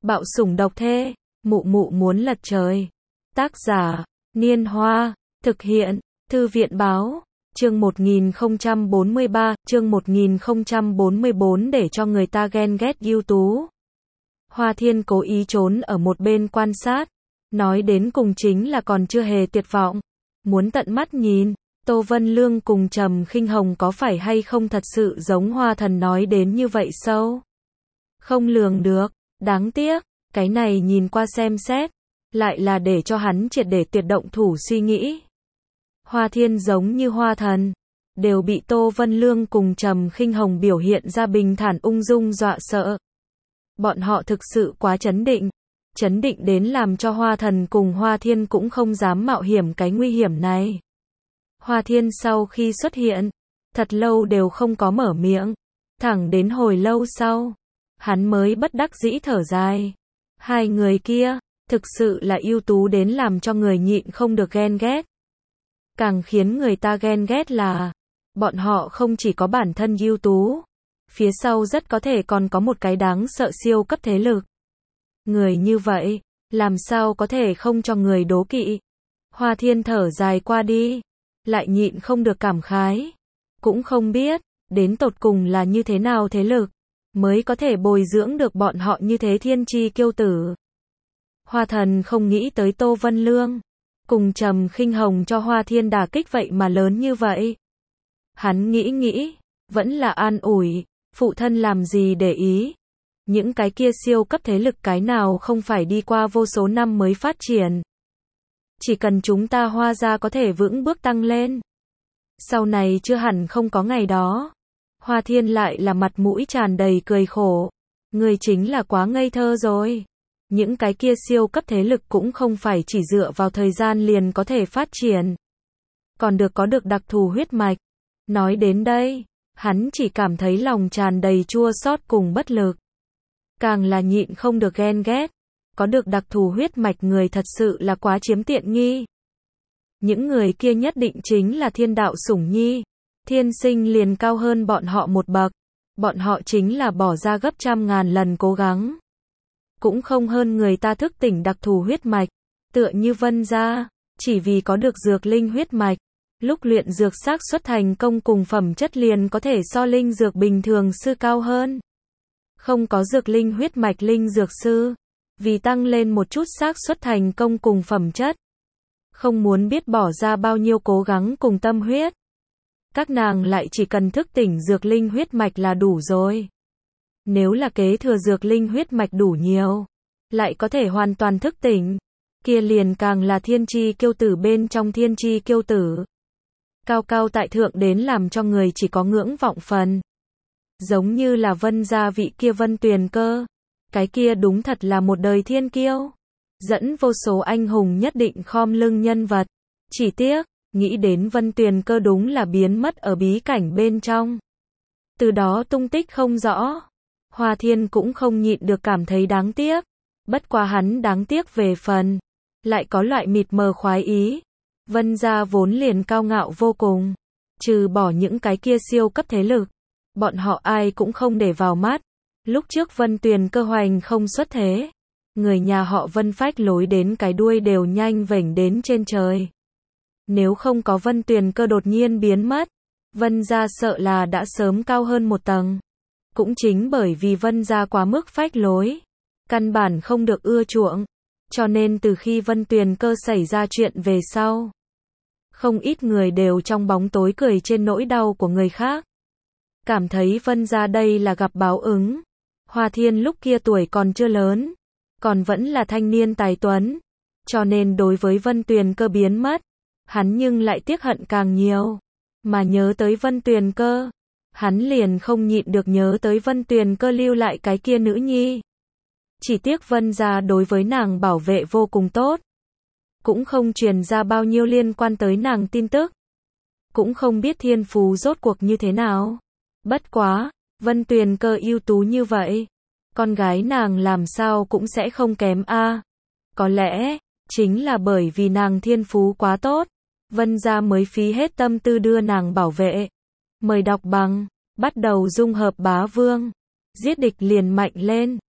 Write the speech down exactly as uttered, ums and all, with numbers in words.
Bạo sủng độc thê, mụ mụ muốn lật trời. Tác giả, Niên Hoa, thực hiện, Thư viện Báo, chương một nghìn không trăm bốn mươi ba, chương một nghìn không trăm bốn mươi bốn để cho người ta ghen ghét ưu tú. Hoa Thiên cố ý trốn ở một bên quan sát, nói đến cùng chính là còn chưa hề tuyệt vọng, muốn tận mắt nhìn, Tô Vân Lương cùng Trầm Khinh Hồng có phải hay không thật sự giống Hoa Thần nói đến như vậy sâu. Không lường được, đáng tiếc, cái này nhìn qua xem xét, lại là để cho hắn triệt để tuyệt động thủ suy nghĩ. Hoa Thiên giống như Hoa Thần, đều bị Tô Vân Lương cùng Trầm Khinh Hồng biểu hiện ra bình thản ung dung dọa sợ. Bọn họ thực sự quá chấn định, chấn định đến làm cho Hoa Thần cùng Hoa Thiên cũng không dám mạo hiểm cái nguy hiểm này. Hoa Thiên sau khi xuất hiện, thật lâu đều không có mở miệng, thẳng đến hồi lâu sau, hắn mới bất đắc dĩ thở dài. Hai người kia, thực sự là ưu tú đến làm cho người nhịn không được ghen ghét. Càng khiến người ta ghen ghét là, bọn họ không chỉ có bản thân ưu tú, phía sau rất có thể còn có một cái đáng sợ siêu cấp thế lực. Người như vậy, làm sao có thể không cho người đố kỵ. Hoa Thiên thở dài qua đi, lại nhịn không được cảm khái. Cũng không biết, đến tột cùng là như thế nào thế lực, mới có thể bồi dưỡng được bọn họ như thế thiên chi kiêu tử. Hoa Thần không nghĩ tới Tô Vân Lương cùng Trầm Khinh Hồng cho Hoa Thiên đả kích vậy mà lớn như vậy. Hắn nghĩ nghĩ, vẫn là an ủi, phụ thân làm gì để ý. Những cái kia siêu cấp thế lực cái nào không phải đi qua vô số năm mới phát triển. Chỉ cần chúng ta Hoa gia có thể vững bước tăng lên, sau này chưa hẳn không có ngày đó. Hoa Thiên lại là mặt mũi tràn đầy cười khổ. Người chính là quá ngây thơ rồi. Những cái kia siêu cấp thế lực cũng không phải chỉ dựa vào thời gian liền có thể phát triển. Còn được có được đặc thù huyết mạch. Nói đến đây, hắn chỉ cảm thấy lòng tràn đầy chua xót cùng bất lực. Càng là nhịn không được ghen ghét. Có được đặc thù huyết mạch người thật sự là quá chiếm tiện nghi. Những người kia nhất định chính là thiên đạo sủng nhi. Thiên sinh liền cao hơn bọn họ một bậc. Bọn họ chính là bỏ ra gấp trăm ngàn lần cố gắng, cũng không hơn người ta thức tỉnh đặc thù huyết mạch. Tựa như Vân gia, chỉ vì có được dược linh huyết mạch, lúc luyện dược xác suất thành công cùng phẩm chất liền có thể so linh dược bình thường sư cao hơn. Không có dược linh huyết mạch linh dược sư, vì tăng lên một chút xác suất thành công cùng phẩm chất, không muốn biết bỏ ra bao nhiêu cố gắng cùng tâm huyết. Các nàng lại chỉ cần thức tỉnh dược linh huyết mạch là đủ rồi. Nếu là kế thừa dược linh huyết mạch đủ nhiều, lại có thể hoàn toàn thức tỉnh, kia liền càng là thiên chi kiêu tử bên trong thiên chi kiêu tử. Cao cao tại thượng đến làm cho người chỉ có ngưỡng vọng phần. Giống như là Vân gia vị kia Vân Tuyền Cơ, cái kia đúng thật là một đời thiên kiêu, dẫn vô số anh hùng nhất định khom lưng nhân vật. Chỉ tiếc, nghĩ đến Vân Tuyền Cơ đúng là biến mất ở bí cảnh bên trong, từ đó tung tích không rõ. Hoa Thiên cũng không nhịn được cảm thấy đáng tiếc. Bất quá hắn đáng tiếc về phần, lại có loại mịt mờ khoái ý. Vân gia vốn liền cao ngạo vô cùng, trừ bỏ những cái kia siêu cấp thế lực, bọn họ ai cũng không để vào mắt. Lúc trước Vân Tuyền Cơ hoành không xuất thế, người nhà họ Vân phách lối đến cái đuôi đều nhanh vểnh đến trên trời. Nếu không có Vân Tuyền Cơ đột nhiên biến mất, Vân gia sợ là đã sớm cao hơn một tầng. Cũng chính bởi vì Vân gia quá mức phách lối, căn bản không được ưa chuộng, cho nên từ khi Vân Tuyền Cơ xảy ra chuyện về sau, không ít người đều trong bóng tối cười trên nỗi đau của người khác. Cảm thấy Vân gia đây là gặp báo ứng. Hoa Thiên lúc kia tuổi còn chưa lớn, còn vẫn là thanh niên tài tuấn, cho nên đối với Vân Tuyền Cơ biến mất, hắn nhưng lại tiếc hận càng nhiều. Mà nhớ tới Vân Tuyền Cơ, hắn liền không nhịn được nhớ tới Vân Tuyền Cơ lưu lại cái kia nữ nhi. Chỉ tiếc Vân gia đối với nàng bảo vệ vô cùng tốt, cũng không truyền ra bao nhiêu liên quan tới nàng tin tức, cũng không biết thiên phú rốt cuộc như thế nào. Bất quá, Vân Tuyền Cơ ưu tú như vậy, con gái nàng làm sao cũng sẽ không kém a. Có lẽ, chính là bởi vì nàng thiên phú quá tốt, Vân gia mới phí hết tâm tư đưa nàng bảo vệ. Mời đọc bằng, bắt đầu dung hợp bá vương, giết địch liền mạnh lên.